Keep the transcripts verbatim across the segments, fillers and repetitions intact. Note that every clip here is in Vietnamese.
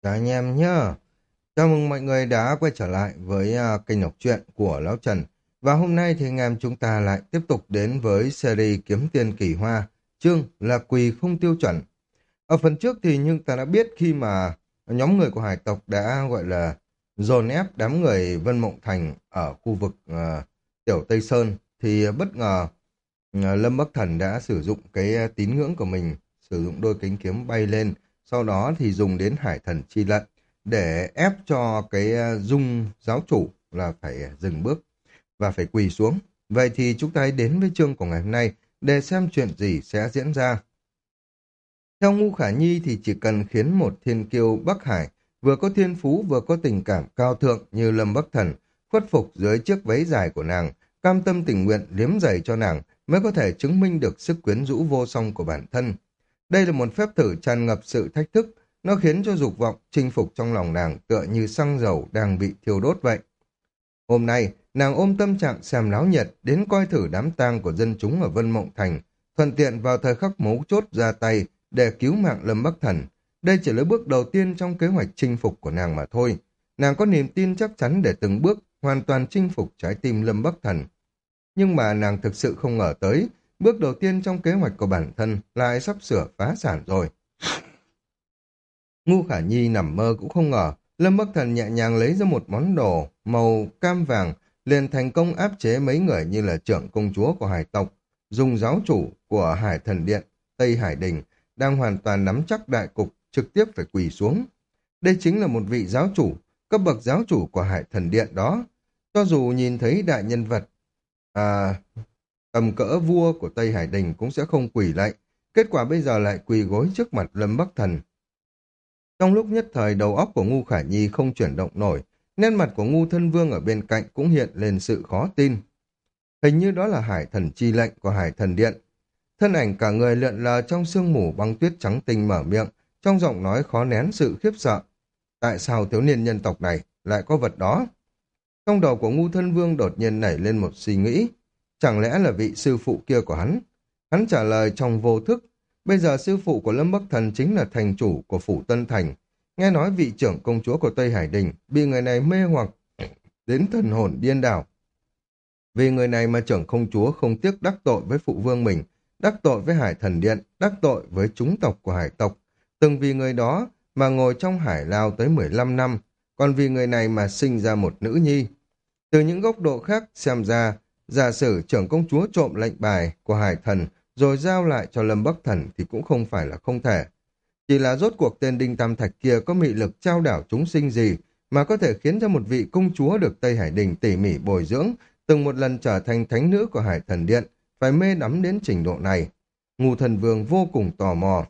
Chào anh em nhá. Chào mừng mọi người đã quay trở lại với à, kênh đọc truyện của Lão Trần. Và hôm nay thì anh em chúng ta lại tiếp tục đến với series Kiếm Tiền Kỳ Hoa, chương là Quỳ Không Tiêu Chuẩn. Ở phần trước thì nhưng ta đã biết khi mà nhóm người của hải tộc đã gọi là dồn ép đám người Vân Mộng Thành ở khu vực à, Tiểu Tây Sơn thì bất ngờ à, Lâm Bắc Thần đã sử dụng cái à, tín ngưỡng của mình, sử dụng đôi cánh kiếm bay lên, sau đó thì dùng đến hải thần chi lận để ép cho cái à, dung giáo chủ là phải dừng bước và phải quỳ xuống. Vậy thì chúng ta hãy đến với chương của ngày hôm nay để xem chuyện gì sẽ diễn ra. Theo Ngu Khả Nhi thì chỉ cần khiến một thiên kiêu Bắc Hải vừa có thiên phú vừa có tình cảm cao thượng như Lâm Bắc Thần khuất phục dưới chiếc váy dài của nàng, cam tâm tình nguyện liếm giày cho nàng mới có thể chứng minh được sức quyến rũ vô song của bản thân. Đây là một phép thử tràn ngập sự thách thức, nó khiến cho dục vọng chinh phục trong lòng nàng tựa như xăng dầu đang bị thiêu đốt vậy. Hôm nay, nàng ôm tâm trạng xem náo nhiệt đến coi thử đám tang của dân chúng ở Vân Mộng Thành, thuận tiện vào thời khắc mấu chốt ra tay để cứu mạng Lâm Bắc Thần. Đây chỉ là bước đầu tiên trong kế hoạch chinh phục của nàng mà thôi. Nàng có niềm tin chắc chắn để từng bước hoàn toàn chinh phục trái tim Lâm Bắc Thần. Nhưng mà nàng thực sự không ngờ tới, bước đầu tiên trong kế hoạch của bản thân lại sắp sửa phá sản rồi. Ngu Khả Nhi nằm mơ cũng không ngờ, Lâm Bắc Thần nhẹ nhàng lấy ra một món đồ màu cam vàng, liền thành công áp chế mấy người như là trưởng công chúa của hải tộc, dùng giáo chủ của Hải Thần Điện, Tây Hải Đình, đang hoàn toàn nắm chắc đại cục, trực tiếp phải quỳ xuống. Đây chính là một vị giáo chủ, cấp bậc giáo chủ của Hải Thần Điện đó. Cho dù nhìn thấy đại nhân vật, à, tầm cỡ vua của Tây Hải Đình cũng sẽ không quỳ lại, kết quả bây giờ lại quỳ gối trước mặt Lâm Bắc Thần. Trong lúc nhất thời đầu óc của Ngu Khả Nhi không chuyển động nổi, nét mặt của Ngu Thân Vương ở bên cạnh cũng hiện lên sự khó tin. Hình như đó là Hải Thần chi lệnh của Hải Thần Điện. Thân ảnh cả người lượn lờ trong sương mù băng tuyết trắng tinh mở miệng, trong giọng nói khó nén sự khiếp sợ. Tại sao thiếu niên nhân tộc này lại có vật đó? Trong đầu của Ngu Thân Vương đột nhiên nảy lên một suy nghĩ. Chẳng lẽ là vị sư phụ kia của hắn? Hắn trả lời trong vô thức. Bây giờ sư phụ của Lâm Bắc Thần chính là thành chủ của Phủ Tân Thành. Nghe nói vị trưởng công chúa của Tây Hải Đình bị người này mê hoặc đến thần hồn điên đảo. Vì người này mà trưởng công chúa không tiếc đắc tội với phụ vương mình, đắc tội với Hải Thần Điện, đắc tội với chúng tộc của hải tộc. Từng vì người đó mà ngồi trong hải lao tới mười lăm năm, còn vì người này mà sinh ra một nữ nhi. Từ những góc độ khác xem ra, giả sử trưởng công chúa trộm lệnh bài của Hải Thần rồi giao lại cho Lâm Bắc Thần thì cũng không phải là không thể. Chỉ là rốt cuộc tên Đinh Tam Thạch kia có mị lực trao đảo chúng sinh gì mà có thể khiến cho một vị công chúa được Tây Hải Đình tỉ mỉ bồi dưỡng, từng một lần trở thành thánh nữ của Hải Thần Điện, phải mê đắm đến trình độ này. Ngũ Thần Vương vô cùng tò mò.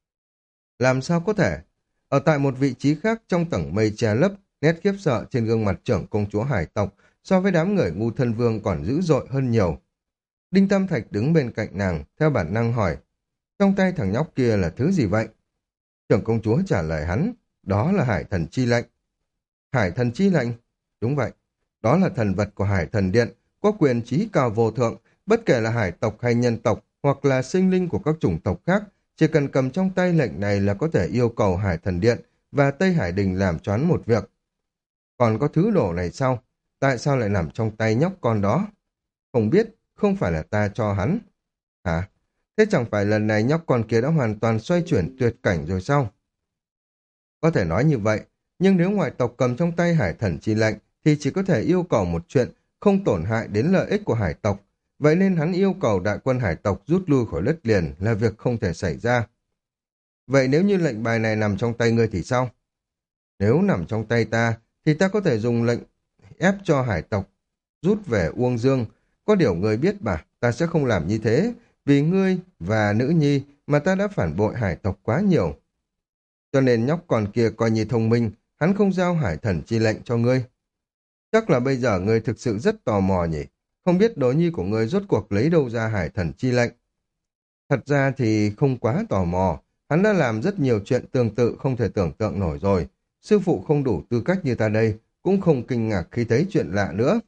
Làm sao có thể? Ở tại một vị trí khác trong tầng mây che lấp, nét khiếp sợ trên gương mặt trưởng công chúa hải tộc so với đám người Ngũ Thân Vương còn dữ dội hơn nhiều. Đinh Tam Thạch đứng bên cạnh nàng, theo bản năng hỏi, trong tay thằng nhóc kia là thứ gì vậy? Trưởng công chúa trả lời hắn, đó là Hải Thần Chi Lệnh. Hải Thần Chi Lệnh? Đúng vậy, đó là thần vật của Hải Thần Điện, có quyền trí cao vô thượng, bất kể là hải tộc hay nhân tộc, hoặc là sinh linh của các chủng tộc khác, chỉ cần cầm trong tay lệnh này là có thể yêu cầu Hải Thần Điện và Tây Hải Đình làm cho hắn một việc. Còn có thứ đồ này sao? Tại sao lại nằm trong tay nhóc con đó? Không biết, không phải là ta cho hắn. Hả? Thế chẳng phải lần này nhóc con kia đã hoàn toàn xoay chuyển tuyệt cảnh rồi sao? Có thể nói như vậy, nhưng nếu ngoại tộc cầm trong tay Hải Thần Chi Lệnh thì chỉ có thể yêu cầu một chuyện không tổn hại đến lợi ích của hải tộc. Vậy nên hắn yêu cầu đại quân hải tộc rút lui khỏi đất liền là việc không thể xảy ra. Vậy nếu như lệnh bài này nằm trong tay ngươi thì sao? Nếu nằm trong tay ta, thì ta có thể dùng lệnh ép cho hải tộc rút về Uông Dương. Có điều ngươi biết mà, ta sẽ không làm như thế, vì ngươi và nữ nhi mà ta đã phản bội hải tộc quá nhiều. Cho nên nhóc con kia coi như thông minh, hắn không giao Hải Thần Chi Lệnh cho ngươi. Chắc là bây giờ ngươi thực sự rất tò mò nhỉ? Không biết đối nhi của ngươi rốt cuộc lấy đâu ra Hải Thần Chi Lệnh. Thật ra thì không quá tò mò, hắn đã làm rất nhiều chuyện tương tự không thể tưởng tượng nổi rồi. Sư phụ không đủ tư cách như ta đây, cũng không kinh ngạc khi thấy chuyện lạ nữa.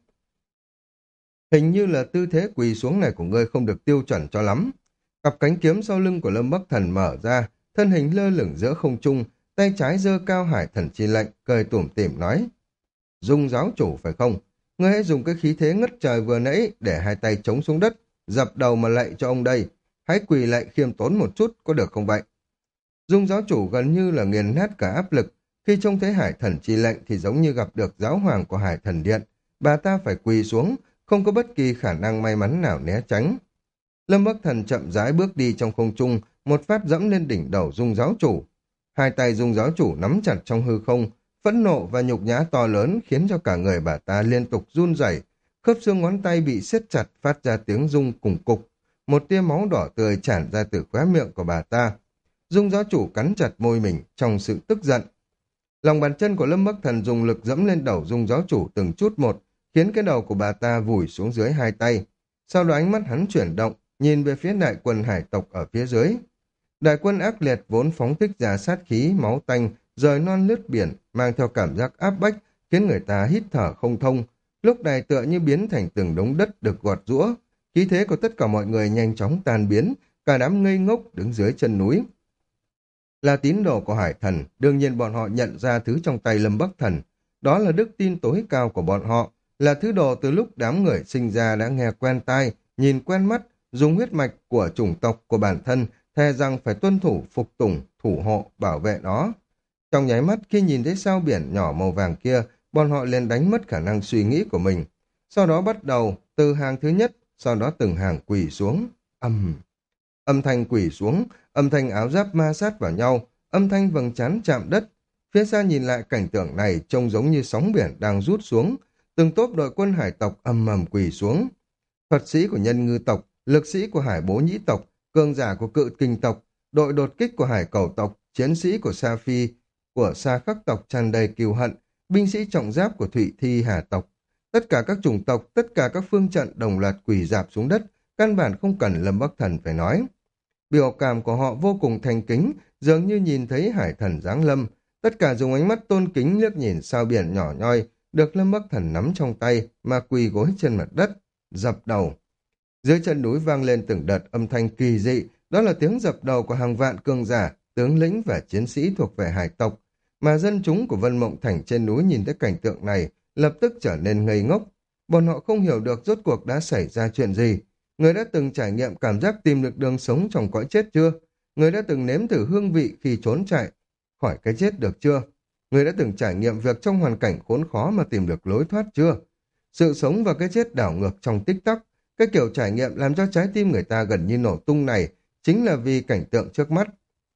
Hình như là tư thế quỳ xuống này của ngươi không được tiêu chuẩn cho lắm. Cặp cánh kiếm sau lưng của Lâm Bắc Thần mở ra, thân hình lơ lửng giữa không trung, tay trái giơ cao hải thần chi lệnh, cười tủm tỉm nói. Dung giáo chủ phải không? Ngươi hãy dùng cái khí thế ngất trời vừa nãy để hai tay chống xuống đất, dập đầu mà lạy cho ông đây. Hãy quỳ lạy khiêm tốn một chút, có được không vậy? Dung giáo chủ gần như là nghiền nát cả áp lực. Khi trông thấy hải thần chi lệnh thì giống như gặp được giáo hoàng của hải thần điện. Bà ta phải quỳ xuống, không có bất kỳ khả năng may mắn nào né tránh. Lâm Bắc Thần chậm rãi bước đi trong không trung, một phát dẫm lên đỉnh đầu Dung giáo chủ. Hai tay Dung giáo chủ nắm chặt trong hư không, phẫn nộ và nhục nhã to lớn khiến cho cả người bà ta liên tục run rẩy, khớp xương ngón tay bị siết chặt phát ra tiếng rung cùng cục. Một tia máu đỏ tươi tràn ra từ khóe miệng của bà ta. Dung giáo chủ cắn chặt môi mình trong sự tức giận. Lòng bàn chân của Lâm Bắc Thần dùng lực dẫm lên đầu Dung giáo chủ từng chút một, khiến cái đầu của bà ta vùi xuống dưới hai tay. Sau đó ánh mắt hắn chuyển động, nhìn về phía đại quân hải tộc ở phía dưới. Đại quân ác liệt vốn phóng thích ra sát khí, máu tanh, rời non lướt biển, mang theo cảm giác áp bách, khiến người ta hít thở không thông. Lúc này tựa như biến thành từng đống đất được gọt giũa. Khí thế của tất cả mọi người nhanh chóng tan biến, cả đám ngây ngốc đứng dưới chân núi. Là tín đồ của hải thần, đương nhiên bọn họ nhận ra thứ trong tay Lâm Bắc Thần. Đó là đức tin tối cao của bọn họ, là thứ đồ từ lúc đám người sinh ra đã nghe quen tai, nhìn quen mắt, dùng huyết mạch của chủng tộc của bản thân, thề rằng phải tuân thủ, phục tùng, thủ hộ, bảo vệ nó. Trong nháy mắt khi nhìn thấy sao biển nhỏ màu vàng kia, bọn họ liền đánh mất khả năng suy nghĩ của mình. Sau đó bắt đầu từ hàng thứ nhất, sau đó từng hàng quỳ xuống. Âm, âm thanh quỳ xuống, âm thanh áo giáp ma sát vào nhau, âm thanh vầng trán chạm đất. Phía xa nhìn lại cảnh tượng này trông giống như sóng biển đang rút xuống. Từng tốp đội quân hải tộc ầm ầm quỳ xuống. Thuật sĩ của nhân ngư tộc, lực sĩ của hải bố nhĩ tộc, cường giả của cự kinh tộc, đội đột kích của hải cầu tộc, chiến sĩ của Sa Phi, của Sa Khắc tộc tràn đầy kiêu hận, binh sĩ trọng giáp của Thụy Thi Hà tộc. Tất cả các chủng tộc, tất cả các phương trận đồng loạt quỳ rạp xuống đất, căn bản không cần Lâm Bắc Thần phải nói. Biểu cảm của họ vô cùng thành kính, dường như nhìn thấy hải thần giáng lâm. Tất cả dùng ánh mắt tôn kính liếc nhìn sao biển nhỏ nhoi, được Lâm Bắc Thần nắm trong tay mà quỳ gối trên mặt đất, dập đầu. Dưới chân núi vang lên từng đợt âm thanh kỳ dị, đó là tiếng dập đầu của hàng vạn cường giả, tướng lĩnh và chiến sĩ thuộc về hải tộc. Mà dân chúng của Vân Mộng Thành trên núi nhìn thấy cảnh tượng này, lập tức trở nên ngây ngốc. Bọn họ không hiểu được rốt cuộc đã xảy ra chuyện gì. Người đã từng trải nghiệm cảm giác tìm được đường sống trong cõi chết chưa? Người đã từng nếm thử hương vị khi trốn chạy khỏi cái chết được chưa? Người đã từng trải nghiệm việc trong hoàn cảnh khốn khó mà tìm được lối thoát chưa? Sự sống và cái chết đảo ngược trong tích tắc, cái kiểu trải nghiệm làm cho trái tim người ta gần như nổ tung này, chính là vì cảnh tượng trước mắt.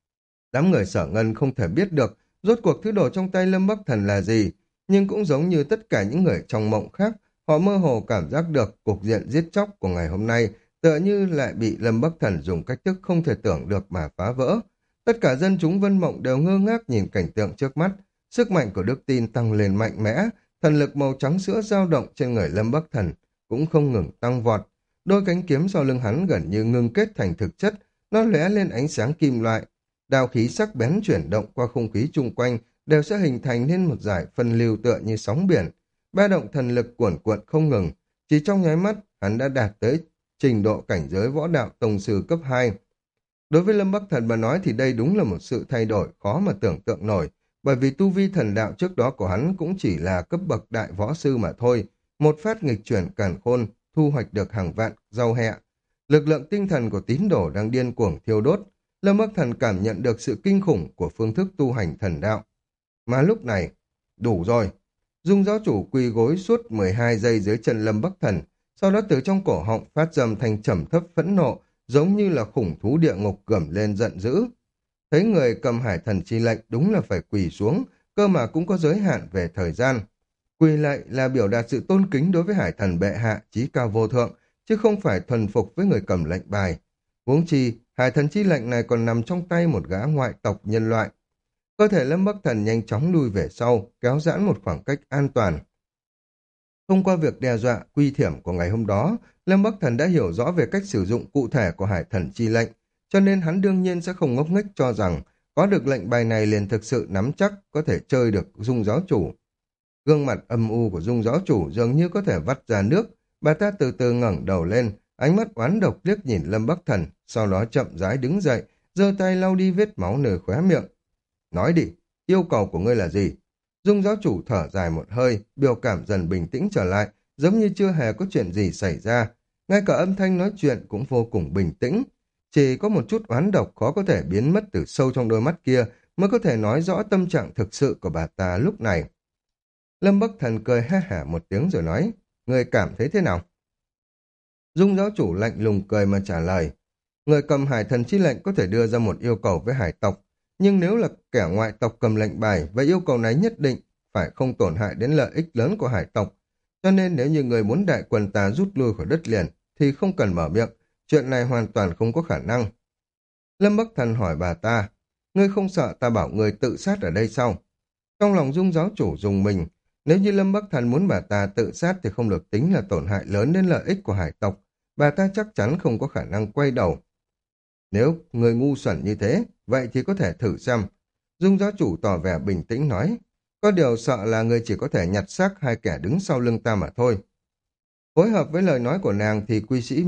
Đám người Sở Ngân không thể biết được rốt cuộc thứ đồ trong tay Lâm Bắc Thần là gì, nhưng cũng giống như tất cả những người trong mộng khác, họ mơ hồ cảm giác được cục diện giết chóc của ngày hôm nay tựa như lại bị Lâm Bắc Thần dùng cách thức không thể tưởng được mà phá vỡ. Tất cả dân chúng Vân Mộng đều ngơ ngác nhìn cảnh tượng trước mắt, sức mạnh của đức tin tăng lên mạnh mẽ, thần lực màu trắng sữa dao động trên người Lâm Bắc Thần cũng không ngừng tăng vọt. Đôi cánh kiếm sau lưng hắn gần như ngưng kết thành thực chất, nó lóe lên ánh sáng kim loại. Đao khí sắc bén chuyển động qua không khí chung quanh đều sẽ hình thành nên một dải phân lưu tựa như sóng biển. Ba động thần lực cuồn cuộn không ngừng, chỉ trong nháy mắt hắn đã đạt tới trình độ cảnh giới võ đạo tông sư cấp hai. Đối với Lâm Bắc Thần mà nói thì đây đúng là một sự thay đổi khó mà tưởng tượng nổi, bởi vì tu vi thần đạo trước đó của hắn cũng chỉ là cấp bậc đại võ sư mà thôi. Một phát nghịch chuyển càn khôn, thu hoạch được hàng vạn rau hẹ. Lực lượng tinh thần của tín đồ đang điên cuồng thiêu đốt. Lâm Bắc Thần cảm nhận được sự kinh khủng của phương thức tu hành thần đạo. Mà lúc này, đủ rồi. Dung giáo chủ quỳ gối suốt mười hai giây dưới chân Lâm Bắc Thần, sau đó từ trong cổ họng phát dầm thành trầm thấp phẫn nộ, giống như là khủng thú địa ngục gầm lên giận dữ. Thấy người cầm hải thần chi lệnh đúng là phải quỳ xuống, cơ mà cũng có giới hạn về thời gian. Quỳ lạy là biểu đạt sự tôn kính đối với hải thần bệ hạ chí cao vô thượng, chứ không phải thuần phục với người cầm lệnh bài. Huống chi, hải thần chi lệnh này còn nằm trong tay một gã ngoại tộc nhân loại. Cơ thể Lâm Bắc Thần nhanh chóng lui về sau, kéo giãn một khoảng cách an toàn. Thông qua việc đe dọa, quy thiểm của ngày hôm đó, Lâm Bắc Thần đã hiểu rõ về cách sử dụng cụ thể của hải thần chi lệnh, cho nên hắn đương nhiên sẽ không ngốc nghếch cho rằng có được lệnh bài này liền thực sự nắm chắc có thể chơi được Dung giáo chủ. Gương mặt âm u của Dung giáo chủ dường như có thể vắt ra nước, bà ta từ từ ngẩng đầu lên, ánh mắt oán độc liếc nhìn Lâm Bắc Thần, sau đó chậm rãi đứng dậy, giơ tay lau đi vết máu nơi khóe miệng. Nói đi, Yêu cầu của ngươi là gì? Dung giáo chủ thở dài một hơi, biểu cảm dần bình tĩnh trở lại, giống như chưa hề có chuyện gì xảy ra. Ngay cả âm thanh nói chuyện cũng vô cùng bình tĩnh. Chỉ có một chút oán độc khó có thể biến mất từ sâu trong đôi mắt kia mới có thể nói rõ tâm trạng thực sự của bà ta lúc này. Lâm Bắc Thần cười ha hả một tiếng rồi nói, ngươi cảm thấy thế nào? Dung giáo chủ lạnh lùng cười mà trả lời, người cầm hải thần chi lệnh có thể đưa ra một yêu cầu với hải tộc, nhưng nếu là kẻ ngoại tộc cầm lệnh bài, vậy yêu cầu này nhất định phải không tổn hại đến lợi ích lớn của hải tộc. Cho nên nếu như người muốn đại quần ta rút lui khỏi đất liền, thì không cần mở miệng, chuyện này hoàn toàn không có khả năng. Lâm Bắc Thần hỏi bà ta, ngươi không sợ ta bảo ngươi tự sát ở đây sao? Trong lòng Dung giáo chủ dùng mình, nếu như Lâm Bắc Thần muốn bà ta tự sát thì không được tính là tổn hại lớn đến lợi ích của hải tộc, bà ta chắc chắn không có khả năng quay đầu. Nếu người ngu xuẩn như thế, vậy thì có thể thử xem. Dung giáo chủ tỏ vẻ bình tĩnh nói, có điều sợ là người chỉ có thể nhặt xác hai kẻ đứng sau lưng ta mà thôi. Phối hợp với lời nói của nàng thì quy sĩ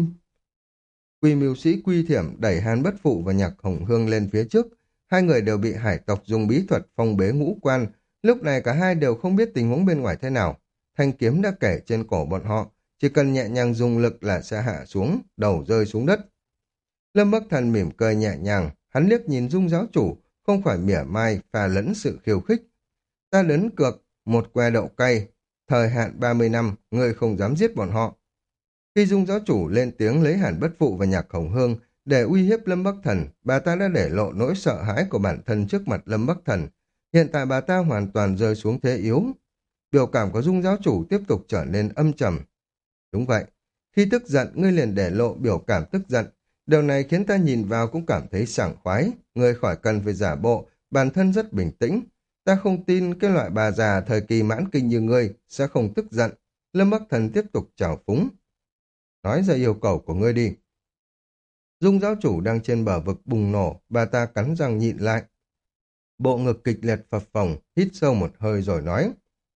Quy mưu sĩ Quy Thiểm đẩy Hàn Bất Phụ và Nhạc Hồng Hương lên phía trước. Hai người đều bị hải tộc dùng bí thuật phong bế ngũ quan. Lúc này cả hai đều không biết tình huống bên ngoài thế nào. Thanh kiếm đã kể trên cổ bọn họ. Chỉ cần nhẹ nhàng dùng lực là sẽ hạ xuống, đầu rơi xuống đất. Lâm Bắc Thần mỉm cười nhẹ nhàng. Hắn liếc nhìn Dung giáo chủ, không phải mỉa mai, pha lẫn sự khiêu khích. Ta đến cược, một que đậu cay. Thời hạn ba mươi năm, ngươi không dám giết bọn họ. Khi Dung giáo chủ lên tiếng lấy Hàn Bất Phụ và Nhạc Hồng Hương để uy hiếp Lâm Bắc Thần, bà ta đã để lộ nỗi sợ hãi của bản thân trước mặt Lâm Bắc Thần. Hiện tại bà ta hoàn toàn rơi xuống thế yếu. Biểu cảm của Dung giáo chủ tiếp tục trở nên âm trầm. Đúng vậy, khi tức giận ngươi liền để lộ biểu cảm tức giận. Điều này khiến ta nhìn vào cũng cảm thấy sảng khoái. Ngươi khỏi cần phải giả bộ, bản thân rất bình tĩnh. Ta không tin cái loại bà già thời kỳ mãn kinh như ngươi sẽ không tức giận. Lâm Bắc Thần tiếp tục trào phúng. Nói ra yêu cầu của ngươi đi. Dung giáo chủ đang trên bờ vực bùng nổ, bà ta cắn răng nhịn lại. Bộ ngực kịch liệt phập phồng, hít sâu một hơi rồi nói.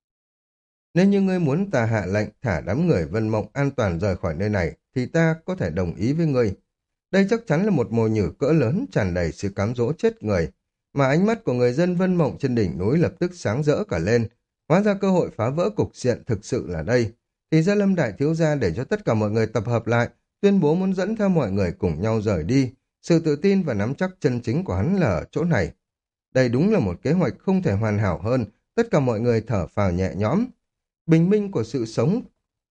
Nếu như ngươi muốn ta hạ lệnh thả đám người Vân Mộng an toàn rời khỏi nơi này, thì ta có thể đồng ý với ngươi. Đây chắc chắn là một mồi nhử cỡ lớn tràn đầy sự cám dỗ chết người, mà ánh mắt của người dân Vân Mộng trên đỉnh núi lập tức sáng rỡ cả lên. Hóa ra cơ hội phá vỡ cục diện thực sự là đây. Thì ra Lâm Đại Thiếu Gia để cho tất cả mọi người tập hợp lại, tuyên bố muốn dẫn theo mọi người cùng nhau rời đi. Sự tự tin và nắm chắc chân chính của hắn là ở chỗ này. Đây đúng là một kế hoạch không thể hoàn hảo hơn, tất cả mọi người thở phào nhẹ nhõm. Bình minh của sự sống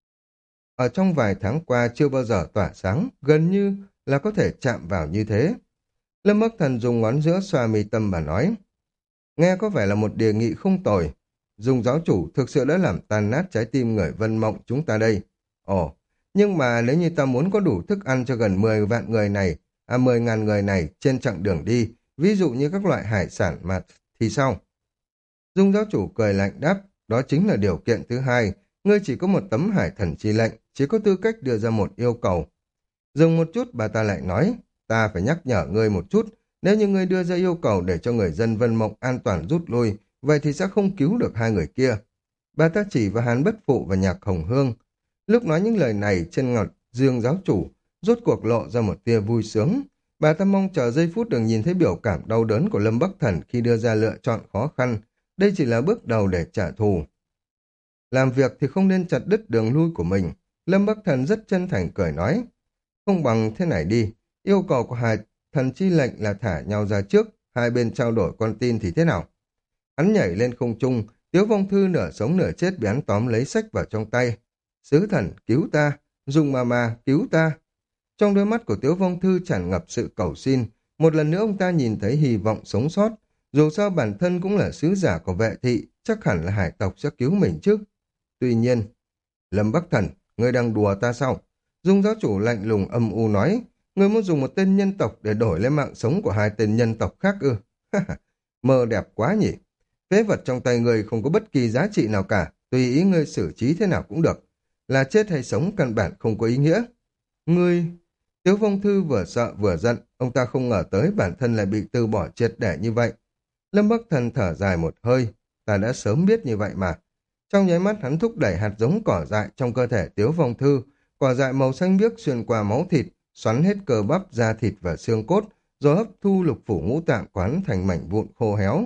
ở trong vài tháng qua chưa bao giờ tỏa sáng, gần như là có thể chạm vào như thế. Lâm Bắc Thần dùng ngón giữa xoa mi tâm và nói, nghe có vẻ là một đề nghị không tồi. Dung giáo chủ thực sự đã làm tan nát trái tim người Vân Mộng chúng ta đây. Ồ, nhưng mà nếu như ta muốn có đủ thức ăn cho gần mười vạn người này, à mười ngàn người này trên chặng đường đi, ví dụ như các loại hải sản mà thì sao? Dung giáo chủ cười lạnh đáp, đó chính là điều kiện thứ hai, ngươi chỉ có một tấm hải thần chi lệnh, chỉ có tư cách đưa ra một yêu cầu. Dừng một chút bà ta lại nói, ta phải nhắc nhở ngươi một chút, nếu như ngươi đưa ra yêu cầu để cho người dân Vân Mộng an toàn rút lui, vậy thì sẽ không cứu được hai người kia. Bà ta chỉ vào Hàn Bất Phụ và Nhạc Hồng Hương. Lúc nói những lời này trên ngọt Dương giáo chủ rốt cuộc lộ ra một tia vui sướng. Bà ta mong chờ giây phút được nhìn thấy biểu cảm đau đớn của Lâm Bắc Thần khi đưa ra lựa chọn khó khăn. Đây chỉ là bước đầu để trả thù. Làm việc thì không nên chặt đứt đường lui của mình. Lâm Bắc Thần rất chân thành cười nói, không bằng thế này đi, yêu cầu của hai thần chi lệnh là thả nhau ra trước, hai bên trao đổi con tin thì thế nào? Hắn nhảy lên không trung, Tiếu Vong Thư nửa sống nửa chết bị hắn tóm lấy sách vào trong tay. Sứ thần, cứu ta, Dung ma ma, cứu ta. Trong đôi mắt của Tiếu Vong Thư tràn ngập sự cầu xin, một lần nữa ông ta nhìn thấy hy vọng sống sót. Dù sao bản thân cũng là sứ giả của vệ thị, chắc hẳn là hải tộc sẽ cứu mình chứ. Tuy nhiên, Lâm Bắc Thần, ngươi đang đùa ta sao? Dung giáo chủ lạnh lùng âm u nói, ngươi muốn dùng một tên nhân tộc để đổi lấy mạng sống của hai tên nhân tộc khác ư? Mơ đẹp quá nhỉ. Phế vật trong tay ngươi không có bất kỳ giá trị nào cả, tùy ý ngươi xử trí thế nào cũng được. Là chết hay sống căn bản không có ý nghĩa. Ngươi... Tiếu Phong Thư vừa sợ vừa giận, ông ta không ngờ tới bản thân lại bị từ bỏ triệt để như vậy. Lâm Bắc Thần thở dài một hơi, ta đã sớm biết như vậy mà. Trong nháy mắt hắn thúc đẩy hạt giống cỏ dại trong cơ thể Tiếu Phong Thư, cỏ dại màu xanh biếc xuyên qua máu thịt, xoắn hết cơ bắp, da thịt và xương cốt, rồi hấp thu lục phủ ngũ tạng quán thành mảnh vụn khô héo.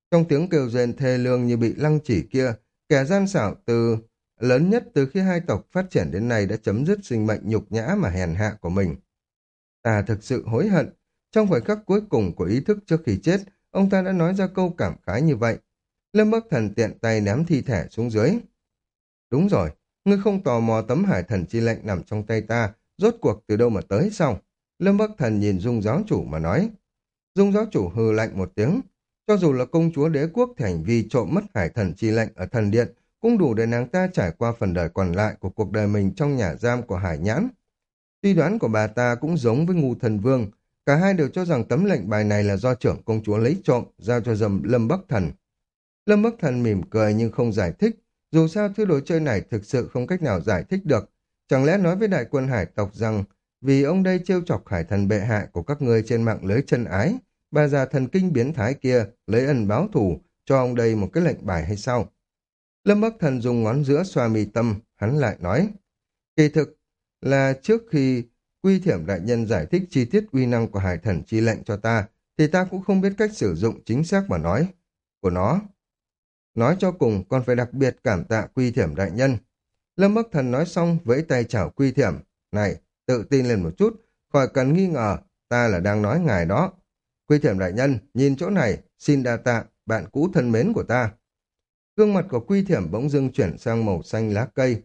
Trong tiếng kêu rên thê lương như bị lăng chỉ kia, kẻ gian xảo từ lớn nhất từ khi hai tộc phát triển đến nay đã chấm dứt sinh mệnh nhục nhã mà hèn hạ của mình. Ta thực sự hối hận. Trong khoảnh khắc cuối cùng của ý thức trước khi chết, ông ta đã nói ra câu cảm khái như vậy. Lâm Bắc Thần tiện tay ném thi thể xuống dưới. Đúng rồi, ngươi không tò mò tấm hải thần chi lệnh nằm trong tay ta, rốt cuộc từ đâu mà tới sao? Lâm Bắc Thần nhìn Dung giáo chủ mà nói. Dung giáo chủ hừ lạnh một tiếng. Cho dù là công chúa đế quốc thì hành vi trộm mất hải thần chi lệnh ở thần điện cũng đủ để nàng ta trải qua phần đời còn lại của cuộc đời mình trong nhà giam của Hải Nhãn. Suy đoán của bà ta cũng giống với Ngu Thần Vương, cả hai đều cho rằng tấm lệnh bài này là do trưởng công chúa lấy trộm, giao cho dầm Lâm Bắc Thần. Lâm Bắc Thần mỉm cười nhưng không giải thích, dù sao thứ đồ chơi này thực sự không cách nào giải thích được. Chẳng lẽ nói với đại quân hải tộc rằng vì ông đây trêu chọc hải thần bệ hạ của các ngươi trên mạng lưới chân ái, bà già thần kinh biến thái kia lấy ân báo thù cho ông đây một cái lệnh bài hay sao? Lâm Bắc Thần dùng ngón giữa xoa mi tâm, hắn lại nói, kỳ thực là trước khi Quy Thiểm đại nhân giải thích chi tiết uy năng của hải thần chi lệnh cho ta, thì ta cũng không biết cách sử dụng chính xác mà nói của nó. Nói cho cùng còn phải đặc biệt cảm tạ Quy Thiểm đại nhân. Lâm Bắc Thần nói xong vẫy tay chào Quy Thiểm. Này, tự tin lên một chút, khỏi cần nghi ngờ, ta là đang nói ngài đó. Quy Thiểm đại nhân, nhìn chỗ này, xin đa tạ, bạn cũ thân mến của ta. Gương mặt của Quy Thiểm bỗng dưng chuyển sang màu xanh lá cây.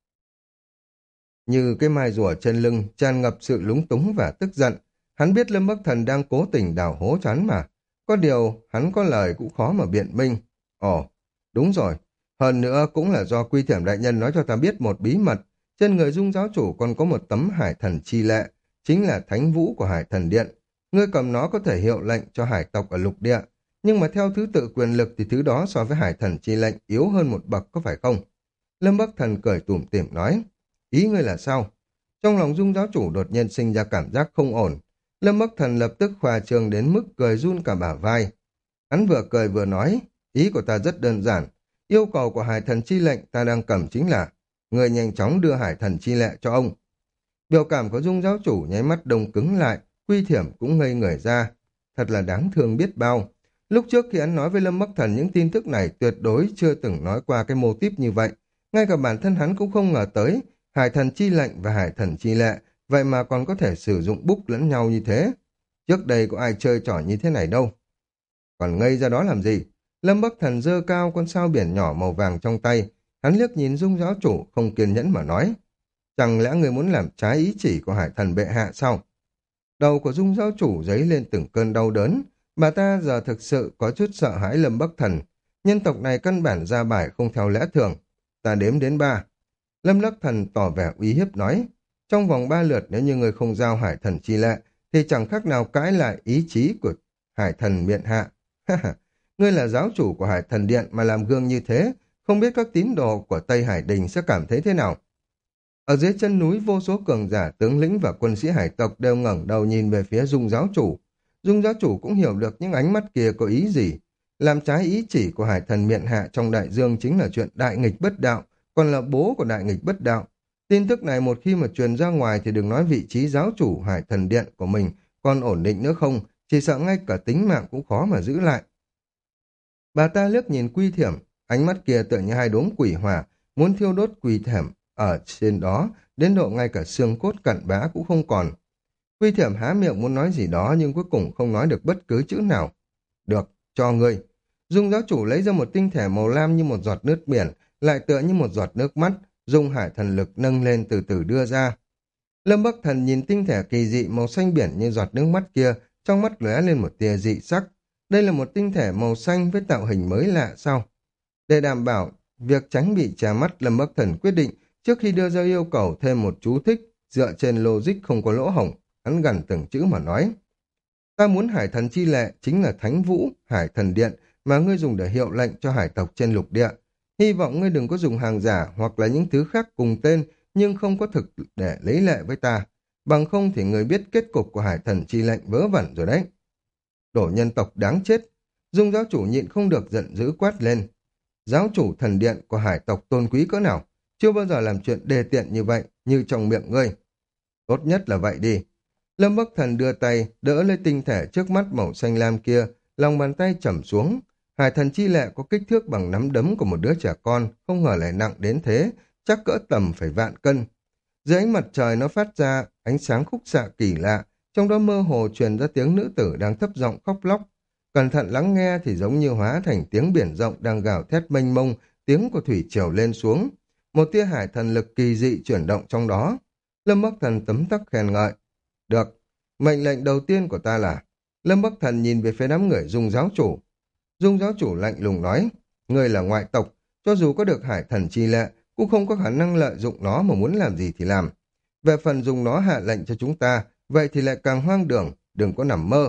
Như cái mai rùa trên lưng, tràn ngập sự lúng túng và tức giận. Hắn biết Lâm Bắc Thần đang cố tình đào hố cho hắn mà. Có điều, hắn có lời cũng khó mà biện minh. Ồ, đúng rồi. Hơn nữa cũng là do Quy Thiểm đại nhân nói cho ta biết một bí mật. Trên người Dung giáo chủ còn có một tấm hải thần chi lệ, chính là thánh vũ của hải thần điện. Ngươi cầm nó có thể hiệu lệnh cho hải tộc ở lục địa. Nhưng mà theo thứ tự quyền lực thì thứ đó so với hải thần chi lệnh yếu hơn một bậc có phải không? Lâm Bắc Thần cười tủm tỉm nói. Ý ngươi là sao? Trong lòng Dung giáo chủ đột nhiên sinh ra cảm giác không ổn. Lâm Bắc Thần lập tức khoa trương đến mức cười run cả bả vai. Hắn vừa cười vừa nói, ý của ta rất đơn giản. Yêu cầu của hải thần chi lệnh ta đang cầm chính là người nhanh chóng đưa hải thần chi lệ cho ông. Biểu cảm của Dung giáo chủ nháy mắt đông cứng lại, Quy Thiểm cũng ngây người ra. Thật là đáng thương biết bao. Lúc trước khi hắn nói với Lâm Bắc Thần những tin tức này tuyệt đối chưa từng nói qua cái mô típ như vậy. Ngay cả bản thân hắn cũng không ngờ tới hải thần chi lệnh và hải thần chi lệ, vậy mà còn có thể sử dụng búc lẫn nhau như thế. Trước đây có ai chơi trò như thế này đâu. Còn ngây ra đó làm gì? Lâm Bắc Thần giơ cao con sao biển nhỏ màu vàng trong tay, hắn liếc nhìn Dung giáo chủ không kiên nhẫn mà nói. Chẳng lẽ người muốn làm trái ý chỉ của hải thần bệ hạ sao? Đầu của Dung giáo chủ dấy lên từng cơn đau đớn, bà ta giờ thực sự có chút sợ hãi Lâm Bắc Thần. Nhân tộc này căn bản ra bài không theo lẽ thường. Ta đếm đến ba. Lâm Bắc Thần tỏ vẻ uy hiếp nói, trong vòng ba lượt nếu như người không giao hải thần chi lệ, thì chẳng khác nào cãi lại ý chí của hải thần miện hạ. Ngươi là giáo chủ của hải thần điện mà làm gương như thế, không biết các tín đồ của Tây Hải Đình sẽ cảm thấy thế nào. Ở dưới chân núi vô số cường giả, tướng lĩnh và quân sĩ hải tộc đều ngẩng đầu nhìn về phía Dung giáo chủ. Dung giáo chủ cũng hiểu được những ánh mắt kia có ý gì. Làm trái ý chỉ của hải thần miện hạ trong đại dương chính là chuyện đại nghịch bất đạo, còn là bố của đại nghịch bất đạo. Tin tức này một khi mà truyền ra ngoài thì đừng nói vị trí giáo chủ hải thần điện của mình còn ổn định nữa không, chỉ sợ ngay cả tính mạng cũng khó mà giữ lại. Bà ta liếc nhìn Quy Thiểm, ánh mắt kia tựa như hai đốm quỷ hỏa, muốn thiêu đốt Quy Thiểm ở trên đó, đến độ ngay cả xương cốt cặn bã cũng không còn. Quy Thiểm há miệng muốn nói gì đó nhưng cuối cùng không nói được bất cứ chữ nào. Được, cho ngươi. Dung giáo chủ lấy ra một tinh thể màu lam như một giọt nước biển, lại tựa như một giọt nước mắt, dùng hải thần lực nâng lên từ từ đưa ra. Lâm Bắc Thần nhìn tinh thể kỳ dị màu xanh biển như giọt nước mắt kia, trong mắt lóe lên một tia dị sắc. Đây là một tinh thể màu xanh với tạo hình mới lạ sao? Để đảm bảo việc tránh bị chà mắt, Lâm Bắc Thần quyết định trước khi đưa ra yêu cầu thêm một chú thích dựa trên logic không có lỗ hổng. Hắn gần từng chữ mà nói. Ta muốn hải thần chi lệ chính là thánh vũ, hải thần điện mà ngươi dùng để hiệu lệnh cho hải tộc trên lục địa. Hy vọng ngươi đừng có dùng hàng giả hoặc là những thứ khác cùng tên nhưng không có thực để lấy lệ với ta. Bằng không thì ngươi biết kết cục của hải thần chi lệnh vớ vẩn rồi đấy. Đổ nhân tộc đáng chết. Dung giáo chủ nhịn không được giận dữ quát lên. Giáo chủ thần điện của hải tộc tôn quý cỡ nào, chưa bao giờ làm chuyện đề tiện như vậy, như trong miệng ngươi. Tốt nhất là vậy đi. Lâm Bắc Thần đưa tay, đỡ lấy tinh thể trước mắt màu xanh lam kia, lòng bàn tay chầm xuống. Hải thần chi lệ có kích thước bằng nắm đấm của một đứa trẻ con, không ngờ lại nặng đến thế, chắc cỡ tầm phải vạn cân. Dưới ánh mặt trời nó phát ra ánh sáng khúc xạ kỳ lạ, trong đó mơ hồ truyền ra tiếng nữ tử đang thấp giọng khóc lóc. Cẩn thận lắng nghe thì giống như hóa thành tiếng biển rộng đang gào thét mênh mông, tiếng của thủy triều lên xuống. Một tia hải thần lực kỳ dị chuyển động trong đó. Lâm Bắc Thần tấm tắc khen ngợi. Được, mệnh lệnh đầu tiên của ta là... Lâm Bắc Thần nhìn về phía đám người Dung giáo chủ. Dung giáo chủ lạnh lùng nói, người là ngoại tộc, cho dù có được hải thần chi lệ, cũng không có khả năng lợi dụng nó mà muốn làm gì thì làm. Về phần dùng nó hạ lệnh cho chúng ta, vậy thì lại càng hoang đường, đừng có nằm mơ.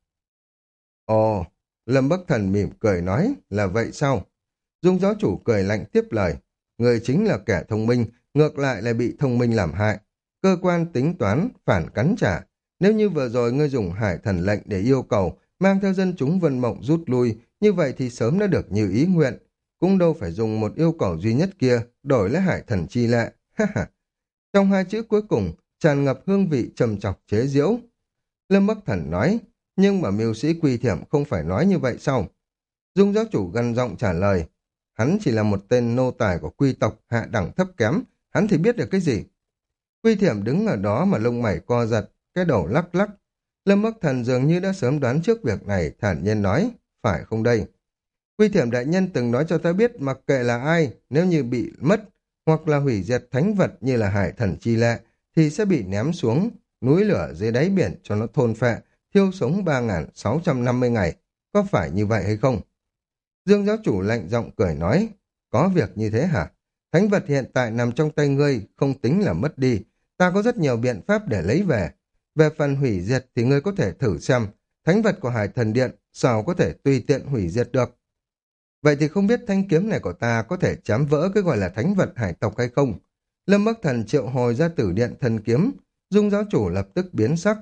Ồ, Lâm Bắc Thần mỉm cười nói, là vậy sao? Dung giáo chủ cười lạnh tiếp lời, người chính là kẻ thông minh, ngược lại lại bị thông minh làm hại. Cơ quan tính toán, phản cắn trả. Nếu như vừa rồi ngươi dùng hải thần lệnh để yêu cầu, mang theo dân chúng Vân Mộng rút lui, như vậy thì sớm đã được như ý nguyện. Cũng đâu phải dùng một yêu cầu duy nhất kia, đổi lấy hải thần chi lệ. Trong hai chữ cuối cùng, tràn ngập hương vị trầm chọc chế giễu. Lâm Bắc Thần nói, nhưng mà mưu sĩ Quy Thiểm không phải nói như vậy sao? Dung giáo chủ gằn giọng trả lời, hắn chỉ là một tên nô tài của quy tộc hạ đẳng thấp kém, hắn thì biết được cái gì? Quy Thiểm đứng ở đó mà lông mày co giật, cái đầu lắc lắc. Lâm Bắc Thần dường như đã sớm đoán trước việc này, thản nhiên nói, phải không đây? Quy Thiểm đại nhân từng nói cho ta biết mặc kệ là ai, nếu như bị mất hoặc là hủy diệt thánh vật như là hải thần chi lệ, thì sẽ bị ném xuống núi lửa dưới đáy biển cho nó thôn phệ, thiêu sống ba nghìn sáu trăm năm mươi ngày. Có phải như vậy hay không? Dương giáo chủ lạnh giọng cười nói, có việc như thế hả? Thánh vật hiện tại nằm trong tay ngươi, không tính là mất đi. Ta có rất nhiều biện pháp để lấy về. Về phần hủy diệt thì ngươi có thể thử xem, thánh vật của Hải Thần Điện sao có thể tùy tiện hủy diệt được. Vậy thì không biết thanh kiếm này của ta có thể chám vỡ cái gọi là thánh vật hải tộc hay không? Lâm Bắc Thần triệu hồi ra tử điện thần kiếm, Dung giáo chủ lập tức biến sắc.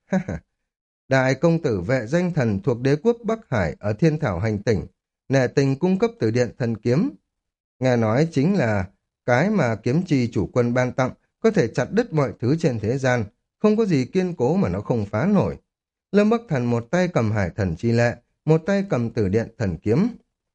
Đại công tử vệ danh thần thuộc đế quốc Bắc Hải ở Thiên Thảo hành tỉnh, nể tình cung cấp tử điện thần kiếm. Nghe nói chính là cái mà kiếm chi chủ quân ban tặng, có thể chặt đứt mọi thứ trên thế gian, không có gì kiên cố mà nó không phá nổi. Lâm Bắc Thần một tay cầm hải thần chi lệ, một tay cầm tử điện thần kiếm.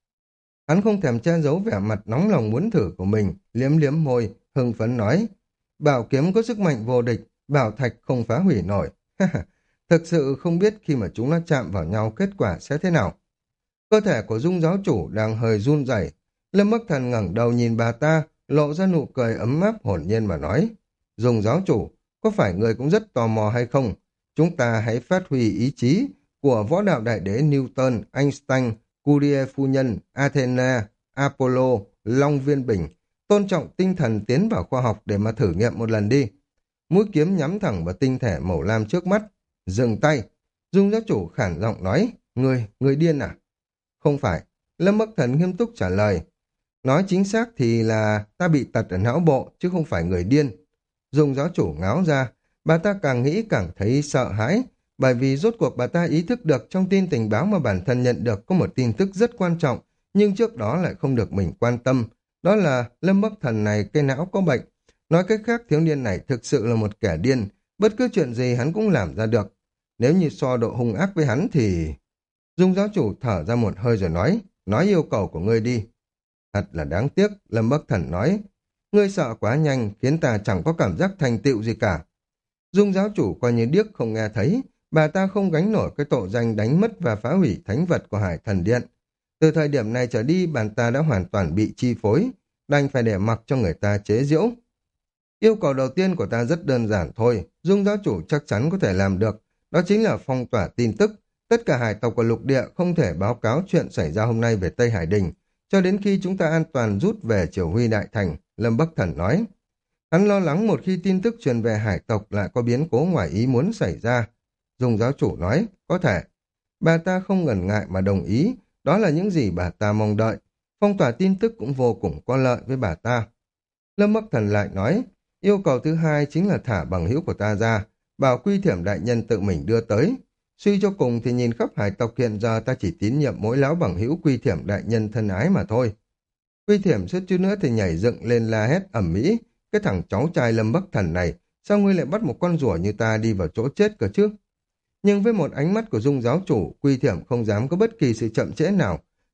Hắn không thèm che giấu vẻ mặt nóng lòng muốn thử của mình, liếm liếm môi, hưng phấn nói, bảo kiếm có sức mạnh vô địch, bảo thạch không phá hủy nổi. Thực sự không biết khi mà chúng nó chạm vào nhau kết quả sẽ thế nào. Cơ thể của Dung giáo chủ đang hơi run rẩy. Lâm Bắc Thần ngẩng đầu nhìn bà ta, lộ ra nụ cười ấm áp hồn nhiên mà nói, Dung giáo chủ, có phải người cũng rất tò mò hay không? Chúng ta hãy phát huy ý chí của võ đạo đại đế Newton, Einstein, Curie phu nhân, Athena, Apollo, Long Viên Bình, tôn trọng tinh thần tiến vào khoa học để mà thử nghiệm một lần đi. Mũi kiếm nhắm thẳng vào tinh thể màu lam trước mắt. Dừng tay. Dung giáo chủ khản giọng nói, người, người điên à? Không phải. Lâm Bắc Thần nghiêm túc trả lời. Nói chính xác thì là ta bị tật ở não bộ, chứ không phải người điên. Dung giáo chủ ngáo ra, bà ta càng nghĩ càng thấy sợ hãi, bởi vì rốt cuộc bà ta ý thức được trong tin tình báo mà bản thân nhận được có một tin tức rất quan trọng, nhưng trước đó lại không được mình quan tâm. Đó là Lâm Bắc Thần này cái não có bệnh. Nói cách khác, thiếu niên này thực sự là một kẻ điên, bất cứ chuyện gì hắn cũng làm ra được. Nếu như so độ hung ác với hắn thì... Dung giáo chủ thở ra một hơi rồi nói, nói yêu cầu của ngươi đi. Thật là đáng tiếc, Lâm Bắc Thần nói, ngươi sợ quá nhanh khiến ta chẳng có cảm giác thành tựu gì cả. Dung giáo chủ coi như điếc không nghe thấy, bà ta không gánh nổi cái tội danh đánh mất và phá hủy thánh vật của Hải Thần Điện. Từ thời điểm này trở đi, bà ta đã hoàn toàn bị chi phối, đành phải để mặc cho người ta chế giễu. Yêu cầu đầu tiên của ta rất đơn giản thôi, Dung giáo chủ chắc chắn có thể làm được, đó chính là phong tỏa tin tức. Tất cả hải tộc của lục địa không thể báo cáo chuyện xảy ra hôm nay về Tây Hải Đình, cho đến khi chúng ta an toàn rút về Triều Huy Đại Thành, Lâm Bắc Thần nói. Hắn lo lắng một khi tin tức truyền về hải tộc lại có biến cố ngoài ý muốn xảy ra. Dung giáo chủ nói, có thể. Bà ta không ngần ngại mà đồng ý, đó là những gì bà ta mong đợi. Phong tỏa tin tức cũng vô cùng có lợi với bà ta. Lâm Bắc Thần lại nói, yêu cầu thứ hai chính là thả bằng hữu của ta ra, bảo Quy Thiểm đại nhân tự mình đưa tới. Suy cho cùng thì nhìn khắp hải tộc hiện giờ ta chỉ tín nhiệm mỗi lão bằng hữu Quy Thiểm đại nhân thân ái mà thôi. Quy Thiểm suýt chút nữa thì nhảy dựng lên la hét ầm ĩ, cái thằng cháu trai Lâm Bắc Thần này, sao ngươi lại bắt một con rùa như ta đi vào chỗ chết cơ chứ? Nhưng với một ánh mắt của Dung giáo chủ, Quy Thiểm không dám có bất kỳ sự chậm trễ nào,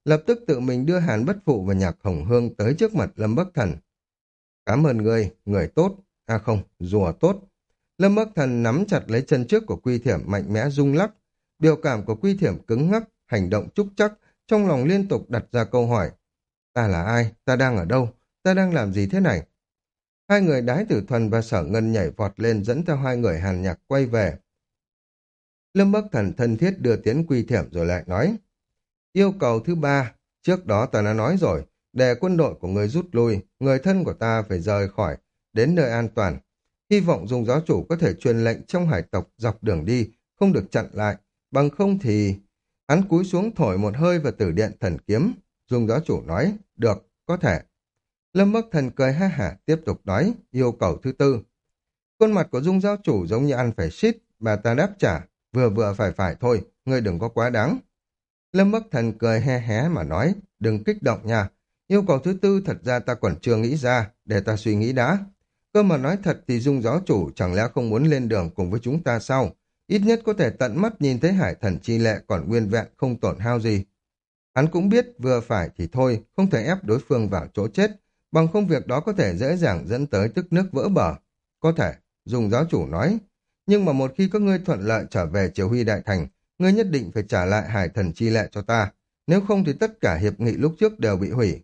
lập tức tự mình đưa Hàn Bất Phụ và Nhạc Hồng Hương tới trước mặt Lâm Bắc Thần. Cảm ơn ngươi, người tốt, à không, rùa tốt. Lâm Bắc Thần nắm chặt lấy chân trước của Quy Thiểm mạnh mẽ rung lắc. Biểu cảm của Quy Thiểm cứng ngắc, hành động trúc chắc, trong lòng liên tục đặt ra câu hỏi. Ta là ai? Ta đang ở đâu? Ta đang làm gì thế này? Hai người Đái Tử Thuần và Sở Ngân nhảy vọt lên dẫn theo hai người Hàn Nhạc quay về. Lâm Bắc Thần thân thiết đưa tiến Quy Thiểm rồi lại nói. Yêu cầu thứ ba, trước đó ta đã nói rồi, để quân đội của người rút lui, người thân của ta phải rời khỏi, đến nơi an toàn. Hy vọng Dung giáo chủ có thể truyền lệnh trong hải tộc dọc đường đi, không được chặn lại, bằng không thì... Hắn cúi xuống thổi một hơi vào tử điện thần kiếm. Dung giáo chủ nói, được, có thể. Lâm Bắc Thần cười ha hả tiếp tục nói, yêu cầu thứ tư. Khuôn mặt của Dung giáo chủ giống như ăn phải shit, bà ta đáp trả, vừa vừa phải phải thôi, ngươi đừng có quá đáng. Lâm Bắc Thần cười he hé mà nói, đừng kích động nha. Yêu cầu thứ tư thật ra ta còn chưa nghĩ ra, để ta suy nghĩ đã. Cơ mà nói thật thì Dung giáo chủ chẳng lẽ không muốn lên đường cùng với chúng ta sao? Ít nhất có thể tận mắt nhìn thấy hải thần chi lệ còn nguyên vẹn không tổn hao gì. Hắn cũng biết vừa phải thì thôi, không thể ép đối phương vào chỗ chết, bằng không việc đó có thể dễ dàng dẫn tới tức nước vỡ bờ. Có thể, Dung giáo chủ nói, nhưng mà một khi các ngươi thuận lợi trở về Triều Huy Đại Thành, ngươi nhất định phải trả lại hải thần chi lệ cho ta, nếu không thì tất cả hiệp nghị lúc trước đều bị hủy.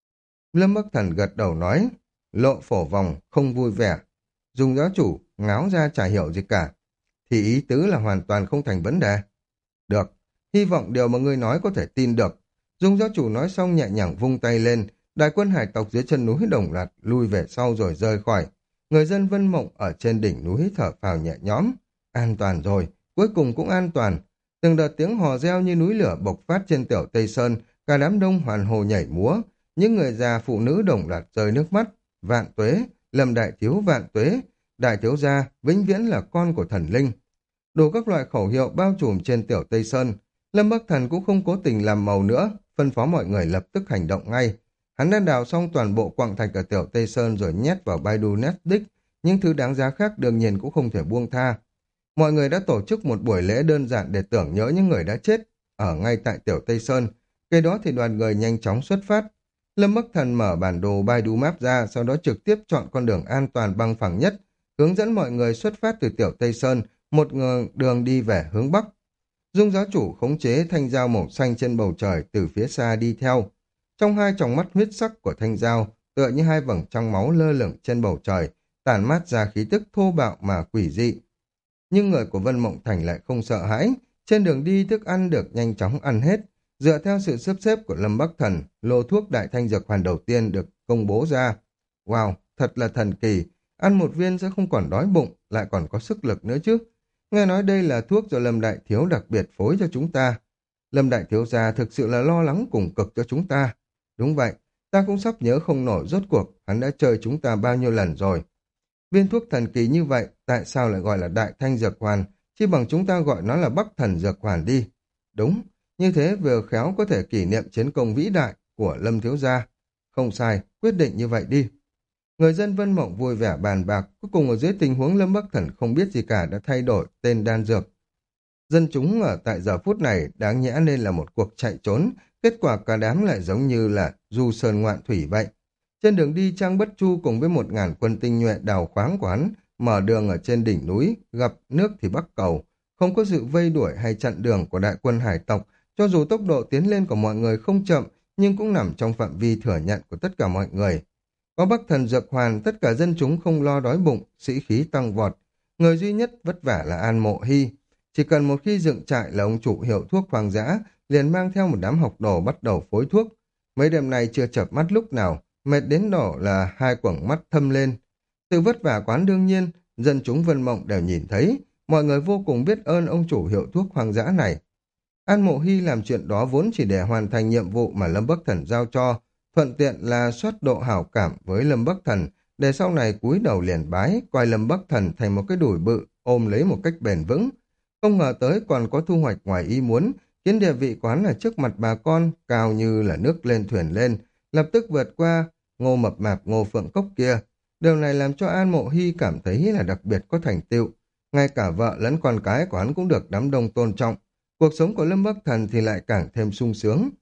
Lâm Bắc Thần gật đầu nói, lộ phổ vòng, không vui vẻ. Dung giáo chủ ngáo ra chả hiểu gì cả, thì ý tứ là hoàn toàn không thành vấn đề. Được, hy vọng điều mà ngươi nói có thể tin được. Dung giáo chủ nói xong nhẹ nhàng vung tay lên, đại quân hải tộc dưới chân núi đồng loạt lui về sau rồi rời khỏi. Người dân Vân Mộng ở trên đỉnh núi thở phào nhẹ nhõm. An toàn rồi, cuối cùng cũng an toàn. Từng đợt tiếng hò reo như núi lửa bộc phát trên tiểu Tây Sơn, cả đám đông hoàn hồ nhảy múa. Những người già phụ nữ đồng loạt rơi nước mắt. Vạn tuế, Lâm đại thiếu vạn tuế, đại thiếu gia vĩnh viễn là con của thần linh. Đủ các loại khẩu hiệu bao trùm trên tiểu Tây Sơn. Lâm Bắc Thần cũng không cố tình làm màu nữa, phân phó mọi người lập tức hành động ngay. Hắn đã đào xong toàn bộ quặng thạch ở tiểu Tây Sơn rồi nhét vào Baidu Netdisk, những thứ đáng giá khác đương nhiên cũng không thể buông tha. Mọi người đã tổ chức một buổi lễ đơn giản để tưởng nhớ những người đã chết ở ngay tại tiểu Tây Sơn. Kế đó thì đoàn người nhanh chóng xuất phát. Lâm Bắc Thần mở bản đồ Baidu Map ra, sau đó trực tiếp chọn con đường an toàn bằng phẳng nhất, hướng dẫn mọi người xuất phát từ tiểu Tây Sơn, một đường đi về hướng Bắc. Dung giáo chủ khống chế thanh dao màu xanh trên bầu trời từ phía xa đi theo. Trong hai tròng mắt huyết sắc của thanh dao, tựa như hai vầng trăng máu lơ lửng trên bầu trời, tản mát ra khí tức thô bạo mà quỷ dị. Nhưng người của Vân Mộng Thành lại không sợ hãi, trên đường đi thức ăn được nhanh chóng ăn hết. Dựa theo sự sắp xếp của Lâm Bắc Thần, lô thuốc đại thanh dược hoàn đầu tiên được công bố ra. Wow, thật là thần kỳ, ăn một viên sẽ không còn đói bụng, lại còn có sức lực nữa chứ. Nghe nói đây là thuốc do Lâm Đại Thiếu đặc biệt phối cho chúng ta. Lâm Đại Thiếu gia thực sự là lo lắng cùng cực cho chúng ta. Đúng vậy, ta cũng sắp nhớ không nổi rốt cuộc, hắn đã chơi chúng ta bao nhiêu lần rồi. Viên thuốc thần kỳ như vậy, tại sao lại gọi là Đại Thanh Dược Hoàn, chi bằng chúng ta gọi nó là Bắc Thần Dược Hoàn đi. Đúng, như thế vừa khéo có thể kỷ niệm chiến công vĩ đại của Lâm Thiếu gia. Không sai, quyết định như vậy đi. Người dân Vân Mộng vui vẻ bàn bạc, cuối cùng ở dưới tình huống Lâm Bắc Thần không biết gì cả đã thay đổi tên đan dược. Dân chúng ở tại giờ phút này đáng nhẽ nên là một cuộc chạy trốn, kết quả cả đám lại giống như là du sơn ngoạn thủy vậy. Trên đường đi Trang Bất Chu cùng với một ngàn quân tinh nhuệ đào khoáng của hắn, mở đường ở trên đỉnh núi, gặp nước thì bắc cầu, không có sự vây đuổi hay chặn đường của đại quân hải tộc, cho dù tốc độ tiến lên của mọi người không chậm, nhưng cũng nằm trong phạm vi thừa nhận của tất cả mọi người. Có Bắc Thần Dược Hoàn, tất cả dân chúng không lo đói bụng, sĩ khí tăng vọt. Người duy nhất vất vả là An Mộ Hy. Chỉ cần một khi dựng trại là ông chủ hiệu thuốc hoang dã, liền mang theo một đám học đồ bắt đầu phối thuốc. Mấy đêm này chưa chợp mắt lúc nào, mệt đến đỏ là hai quầng mắt thâm lên. Sự vất vả quán đương nhiên, dân chúng Vân Mộng đều nhìn thấy, mọi người vô cùng biết ơn ông chủ hiệu thuốc hoang dã này. An Mộ Hy làm chuyện đó vốn chỉ để hoàn thành nhiệm vụ mà Lâm Bắc Thần giao cho, thuận tiện là soát độ hảo cảm với Lâm Bắc Thần, để sau này cúi đầu liền bái, coi Lâm Bắc Thần thành một cái đùi bự, ôm lấy một cách bền vững. Không ngờ tới còn có thu hoạch ngoài ý muốn, khiến địa vị quán ở trước mặt bà con cao như là nước lên thuyền lên, lập tức vượt qua Ngô Mập Mạp Ngô Phượng Cốc kia. Điều này làm cho An Mộ Hy cảm thấy là đặc biệt có thành tựu. Ngay cả vợ lẫn con cái của hắn cũng được đám đông tôn trọng. Cuộc sống của Lâm Bắc Thần thì lại càng thêm sung sướng.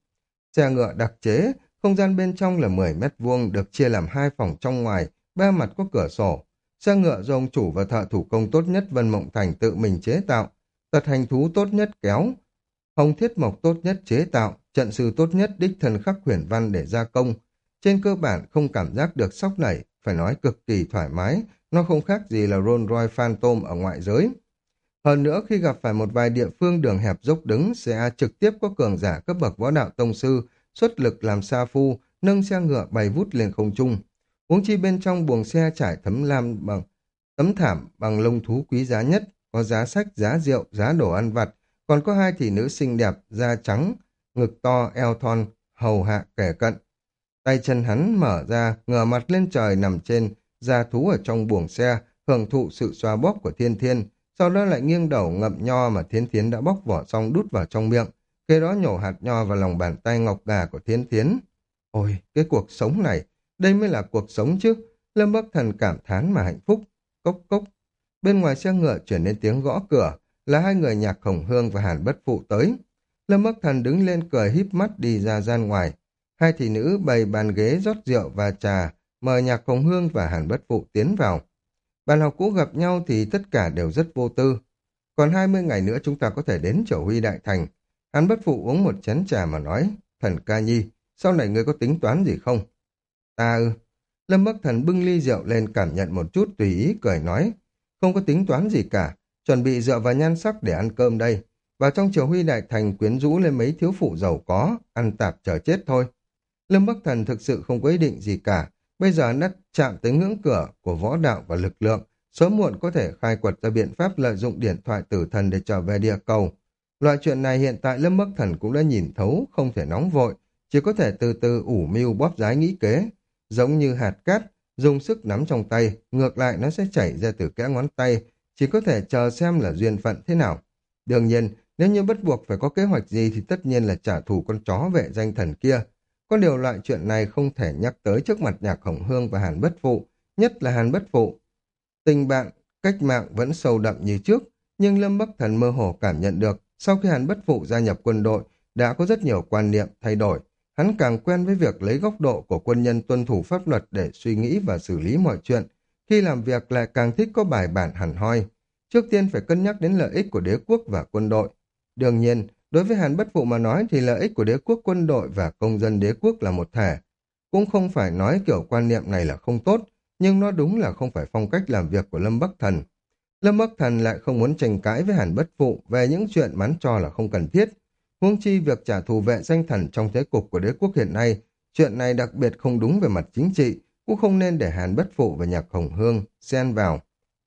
Xe ngựa đặc chế, không gian bên trong là mười mét vuông được chia làm hai phòng trong ngoài, ba mặt có cửa sổ. Xe ngựa do ông chủ và thợ thủ công tốt nhất Vân Mộng Thành tự mình chế tạo, tật hành thú tốt nhất kéo, hồng thiết mộc tốt nhất chế tạo, trận sư tốt nhất đích thân khắc huyền văn để gia công. Trên cơ bản không cảm giác được sóc nảy, phải nói cực kỳ thoải mái, nó không khác gì là Rolls Royce Phantom ở ngoại giới. Hơn nữa khi gặp phải một vài địa phương đường hẹp dốc đứng sẽ trực tiếp có cường giả cấp bậc võ đạo tông sư xuất lực làm sa phu, nâng xe ngựa bay vút lên không trung. Huống chi bên trong buồng xe trải thấm lam bằng tấm thảm bằng lông thú quý giá nhất, có giá sách, giá rượu, giá đồ ăn vặt, còn có hai thị nữ xinh đẹp, da trắng, ngực to, eo thon, hầu hạ kẻ cận. Tay chân hắn mở ra, ngửa mặt lên trời nằm trên da thú ở trong buồng xe, hưởng thụ sự xoa bóp của Thiên Thiên, sau đó lại nghiêng đầu ngậm nho mà Thiên Thiến đã bóc vỏ xong đút vào trong miệng, kế đó nhổ hạt nho vào lòng bàn tay ngọc gà của Thiên Thiến. Ôi, cái cuộc sống này, đây mới là cuộc sống chứ. Lâm Bắc Thần cảm thán mà hạnh phúc. Cốc cốc. Bên ngoài xe ngựa chuyển đến tiếng gõ cửa, là hai người Nhạc Khổng Hương và Hàn Bất Phụ tới. Lâm Bắc Thần đứng lên cười híp mắt đi ra gian ngoài. Hai thị nữ bày bàn ghế rót rượu và trà, mời Nhạc Khổng Hương và Hàn Bất Phụ tiến vào. Bạn học cũ gặp nhau thì tất cả đều rất vô tư. Còn hai mươi ngày nữa chúng ta có thể đến Triều Huy Đại Thành. Hàn Bất Phụ uống một chén trà mà nói, Thần ca nhi, sau này ngươi có tính toán gì không? Ta ư. Lâm Bắc Thần bưng ly rượu lên cảm nhận một chút tùy ý cười nói, không có tính toán gì cả, chuẩn bị rượu và nhan sắc để ăn cơm đây. Vào trong Triều Huy Đại Thành quyến rũ lên mấy thiếu phụ giàu có, ăn tạp chờ chết thôi. Lâm Bắc Thần thực sự không có ý định gì cả, bây giờ đã chạm tới ngưỡng cửa của võ đạo và lực lượng, sớm muộn có thể khai quật ra biện pháp lợi dụng điện thoại tử thần để trở về địa cầu. Loại chuyện này hiện tại Lâm Bắc Thần cũng đã nhìn thấu, không thể nóng vội, chỉ có thể từ từ ủ mưu bóp rái nghĩ kế. Giống như hạt cát, dùng sức nắm trong tay, ngược lại nó sẽ chảy ra từ kẽ ngón tay, chỉ có thể chờ xem là duyên phận thế nào. Đương nhiên, nếu như bắt buộc phải có kế hoạch gì thì tất nhiên là trả thù con chó vệ danh thần kia. Có điều loại chuyện này không thể nhắc tới trước mặt Nhạc Khổng Hương và Hàn Bất Phụ, nhất là Hàn Bất Phụ. Tình bạn, cách mạng vẫn sâu đậm như trước, nhưng Lâm Bắc Thần mơ hồ cảm nhận được, sau khi Hàn Bất Phụ gia nhập quân đội, đã có rất nhiều quan niệm thay đổi. Hắn càng quen với việc lấy góc độ của quân nhân tuân thủ pháp luật để suy nghĩ và xử lý mọi chuyện. Khi làm việc lại càng thích có bài bản hẳn hoi. Trước tiên phải cân nhắc đến lợi ích của đế quốc và quân đội. Đương nhiên, đối với Hàn Bất Phụ mà nói thì lợi ích của đế quốc, quân đội và công dân đế quốc là một thể. Cũng không phải nói kiểu quan niệm này là không tốt, nhưng nó đúng là không phải phong cách làm việc của Lâm Bắc Thần. Lâm Bắc Thần lại không muốn tranh cãi với Hàn Bất Phụ về những chuyện mắn cho là không cần thiết. Huống chi việc trả thù vệ danh thần trong thế cục của đế quốc hiện nay, chuyện này đặc biệt không đúng về mặt chính trị, cũng không nên để Hàn Bất Phụ và Nhạc Hồng Hương xen vào.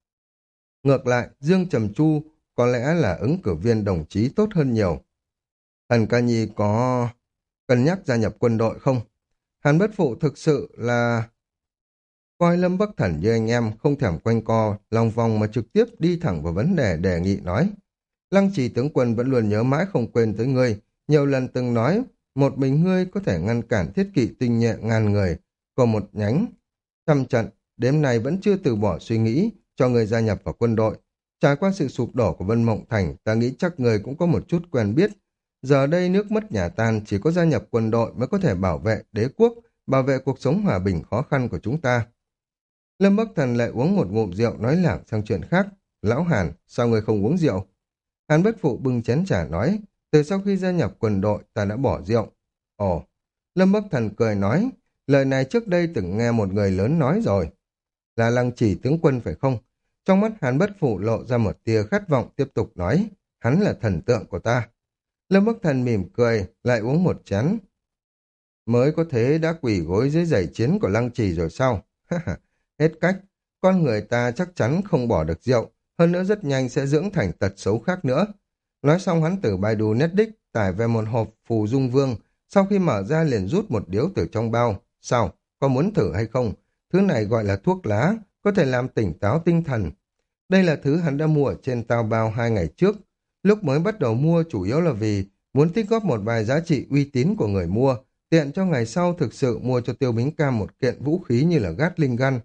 Ngược lại, Dương Trầm Chu có lẽ là ứng cử viên đồng chí tốt hơn nhiều. Thần ca nhi có cân nhắc gia nhập quân đội không? Hàn Bất Phụ thực sự là coi Lâm Bắc Thần như anh em, không thèm quanh co, lòng vòng mà trực tiếp đi thẳng vào vấn đề đề nghị nói. Lăng Trì tướng quân vẫn luôn nhớ mãi không quên tới ngươi, nhiều lần từng nói, một mình ngươi có thể ngăn cản thiết kỵ tinh nhuệ ngàn người, còn một nhánh trăm trận, đêm nay vẫn chưa từ bỏ suy nghĩ cho ngươi gia nhập vào quân đội. Trải qua sự sụp đổ của Vân Mộng Thành, ta nghĩ chắc ngươi cũng có một chút quen biết. Giờ đây nước mất nhà tan, chỉ có gia nhập quân đội mới có thể bảo vệ đế quốc, bảo vệ cuộc sống hòa bình khó khăn của chúng ta. Lâm Bắc Thần lại uống một ngụm rượu nói lảng sang chuyện khác. Lão Hàn, sao ngươi không uống rượu? Hàn Bất Phụ bưng chén trà nói, từ sau khi gia nhập quân đội ta đã bỏ rượu. Ồ, Lâm Bắc Thần cười nói, lời này trước đây từng nghe một người lớn nói rồi. Là Lăng Chỉ tướng quân phải không? Trong mắt Hàn Bất Phụ lộ ra một tia khát vọng tiếp tục nói, hắn là thần tượng của ta. Lâm Bắc Thần mỉm cười, lại uống một chén. Mới có thế đã quỳ gối dưới giày chiến của Lăng Trì rồi sao? Hết cách, con người ta chắc chắn không bỏ được rượu, hơn nữa rất nhanh sẽ dưỡng thành tật xấu khác nữa. Nói xong hắn từ Baidu Netdisk tải về một hộp phù dung vương, sau khi mở ra liền rút một điếu từ trong bao. Sao, có muốn thử hay không? Thứ này gọi là thuốc lá, có thể làm tỉnh táo tinh thần. Đây là thứ hắn đã mua ở trên tao bao hai ngày trước. Lúc mới bắt đầu mua chủ yếu là vì muốn tích góp một vài giá trị uy tín của người mua, tiện cho ngày sau thực sự mua cho Tiêu Bính Cam một kiện vũ khí như là Gatling Gun.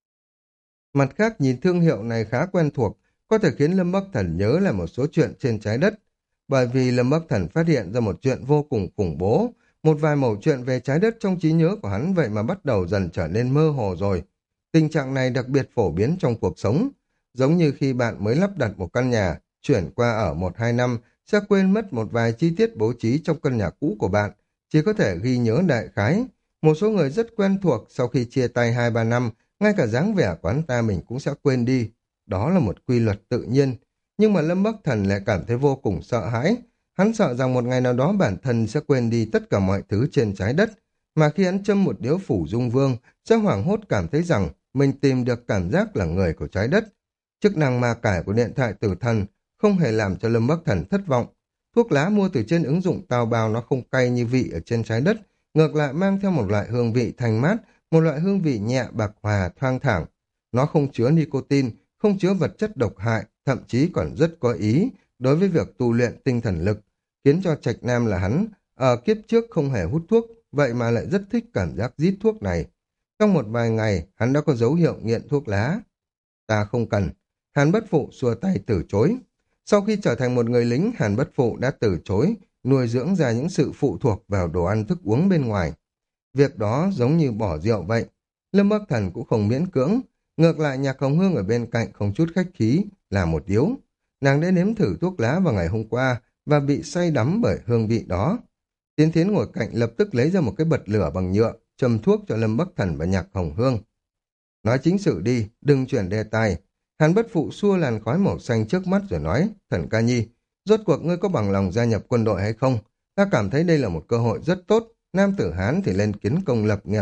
Mặt khác nhìn thương hiệu này khá quen thuộc, có thể khiến Lâm Bắc Thần nhớ lại một số chuyện trên trái đất. Bởi vì Lâm Bắc Thần phát hiện ra một chuyện vô cùng khủng bố, Một vài mẩu chuyện về trái đất trong trí nhớ của hắn vậy mà bắt đầu dần trở nên mơ hồ rồi. Tình trạng này đặc biệt phổ biến trong cuộc sống. Giống như khi bạn mới lắp đặt một căn nhà, chuyển qua ở một hai năm, sẽ quên mất một vài chi tiết bố trí trong căn nhà cũ của bạn, chỉ có thể ghi nhớ đại khái. Một số người rất quen thuộc sau khi chia tay hai ba năm, ngay cả dáng vẻ của hắn ta mình cũng sẽ quên đi. Đó là một quy luật tự nhiên. Nhưng mà Lâm Bắc Thần lại cảm thấy vô cùng sợ hãi. Hắn sợ rằng một ngày nào đó bản thân sẽ quên đi tất cả mọi thứ trên trái đất, mà khi hắn châm một điếu phủ dung vương, sẽ hoảng hốt cảm thấy rằng mình tìm được cảm giác là người của trái đất. Chức năng ma cải của điện thoại tử thần không hề làm cho Lâm Bắc Thần thất vọng. Thuốc lá mua từ trên ứng dụng tào bào nó không cay như vị ở trên trái đất, ngược lại mang theo một loại hương vị thanh mát, một loại hương vị nhẹ bạc hòa thoang thoảng. Nó không chứa nicotine, không chứa vật chất độc hại, thậm chí còn rất có ý đối với việc tu luyện tinh thần lực, khiến cho Trạch Nam là hắn ở kiếp trước không hề hút thuốc, vậy mà lại rất thích cảm giác rít thuốc này. Trong một vài ngày, hắn đã có dấu hiệu nghiện thuốc lá. Ta không cần. Hàn Bất Phụ xua tay từ chối. Sau khi trở thành một người lính, Hàn Bất Phụ đã từ chối nuôi dưỡng ra những sự phụ thuộc vào đồ ăn thức uống bên ngoài. Việc đó giống như bỏ rượu vậy. Lâm Bắc Thần cũng không miễn cưỡng. Ngược lại Nhạc Hồng Hương ở bên cạnh không chút khách khí là một điếu. Nàng đã nếm thử thuốc lá vào ngày hôm qua và bị say đắm bởi hương vị đó. Tiến Thiến ngồi cạnh lập tức lấy ra một cái bật lửa bằng nhựa, châm thuốc cho Lâm Bắc Thần và Nhạc Hồng Hương. Nói chính sự đi, đừng chuyển đề tài. Hàn Bất Phụ xua làn khói màu xanh trước mắt rồi nói, Thần Ca Nhi, rốt cuộc ngươi có bằng lòng gia nhập quân đội hay không? Ta cảm thấy đây là một cơ hội rất tốt, nam tử Hán thì lên kiến công lập nghiệp.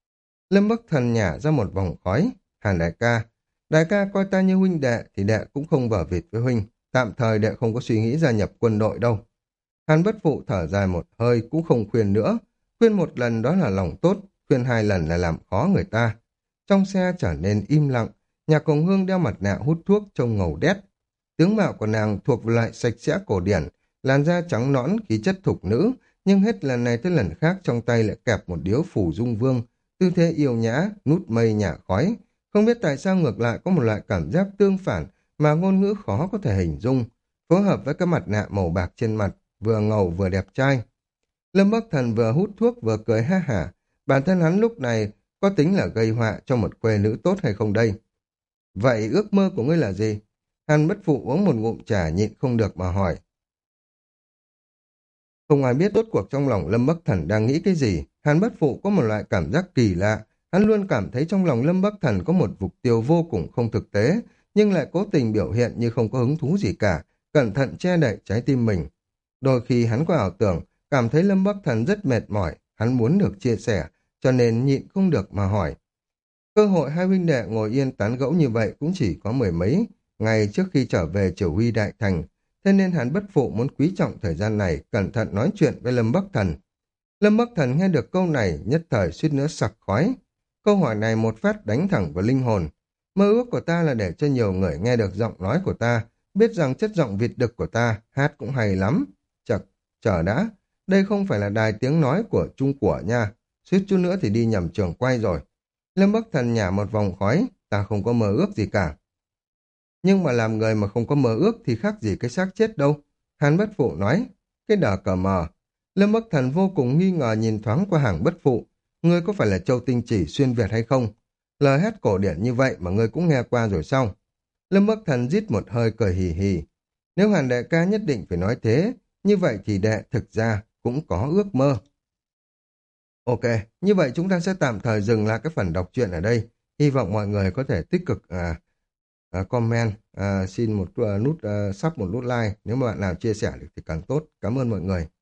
Lâm Bắc Thần nhả ra một vòng khói, Hàn đại ca, đại ca coi ta như huynh đệ thì đệ cũng không vở vịt với huynh, tạm thời đệ không có suy nghĩ gia nhập quân đội đâu. Hàn Bất Phụ thở dài một hơi cũng không khuyên nữa, khuyên một lần đó là lòng tốt, khuyên hai lần là làm khó người ta. Trong xe trở nên im lặng, Nhạc Hồng Hương đeo mặt nạ hút thuốc trông ngầu đét. Tướng mạo của nàng thuộc loại sạch sẽ cổ điển, làn da trắng nõn, khí chất thục nữ, nhưng hết lần này tới lần khác trong tay lại kẹp một điếu phủ dung vương, tư thế yêu nhã, nút mây nhả khói. Không biết tại sao ngược lại có một loại cảm giác tương phản mà ngôn ngữ khó có thể hình dung, phối hợp với cái mặt nạ màu bạc trên mặt, vừa ngầu vừa đẹp trai. Lâm Bắc Thần vừa hút thuốc vừa cười ha hả, bản thân hắn lúc này có tính là gây họa cho một quê nữ tốt hay không đây? Vậy ước mơ của ngươi là gì? Hàn Bất Phụ uống một ngụm trà nhịn không được mà hỏi. Không ai biết rốt cuộc trong lòng Lâm Bắc Thần đang nghĩ cái gì. Hàn Bất Phụ có một loại cảm giác kỳ lạ. Hắn luôn cảm thấy trong lòng Lâm Bắc Thần có một mục tiêu vô cùng không thực tế, nhưng lại cố tình biểu hiện như không có hứng thú gì cả, cẩn thận che đậy trái tim mình. Đôi khi hắn có ảo tưởng, cảm thấy Lâm Bắc Thần rất mệt mỏi, hắn muốn được chia sẻ, cho nên nhịn không được mà hỏi. Cơ hội hai huynh đệ ngồi yên tán gẫu như vậy cũng chỉ có mười mấy ngày trước khi trở về chỉ huy đại thành, thế nên hắn Bất Phụ muốn quý trọng thời gian này, cẩn thận nói chuyện với Lâm Bắc Thần. Lâm Bắc Thần nghe được câu này nhất thời suýt nữa sặc khói. Câu hỏi này một phát đánh thẳng vào linh hồn. Mơ ước của ta là để cho nhiều người nghe được giọng nói của ta, biết rằng chất giọng vịt đực của ta hát cũng hay lắm. Chật, chờ đã, đây không phải là đài tiếng nói của Trung Của nha, suýt chút nữa thì đi nhầm trường quay rồi. Lâm Bắc Thần nhả một vòng khói, ta không có mơ ước gì cả. Nhưng mà làm người mà không có mơ ước thì khác gì cái xác chết đâu. Hàn Bất Phụ nói, cái đờ cờ mờ. Lâm Bắc Thần vô cùng nghi ngờ nhìn thoáng qua Hàng Bất Phụ. Ngươi có phải là Châu Tinh Chỉ xuyên Việt hay không? Lời hát cổ điển như vậy mà ngươi cũng nghe qua rồi sao? Lâm Bắc Thần rít một hơi cười hì hì. Nếu Hàn đại ca nhất định phải nói thế, như vậy thì đệ thực ra cũng có ước mơ. Ok, như vậy chúng ta sẽ tạm thời dừng lại cái phần đọc truyện ở đây. Hy vọng mọi người có thể tích cực à, à, comment, à, xin một uh, nút uh, sub một nút like. Nếu mà bạn nào chia sẻ được thì càng tốt. Cảm ơn mọi người.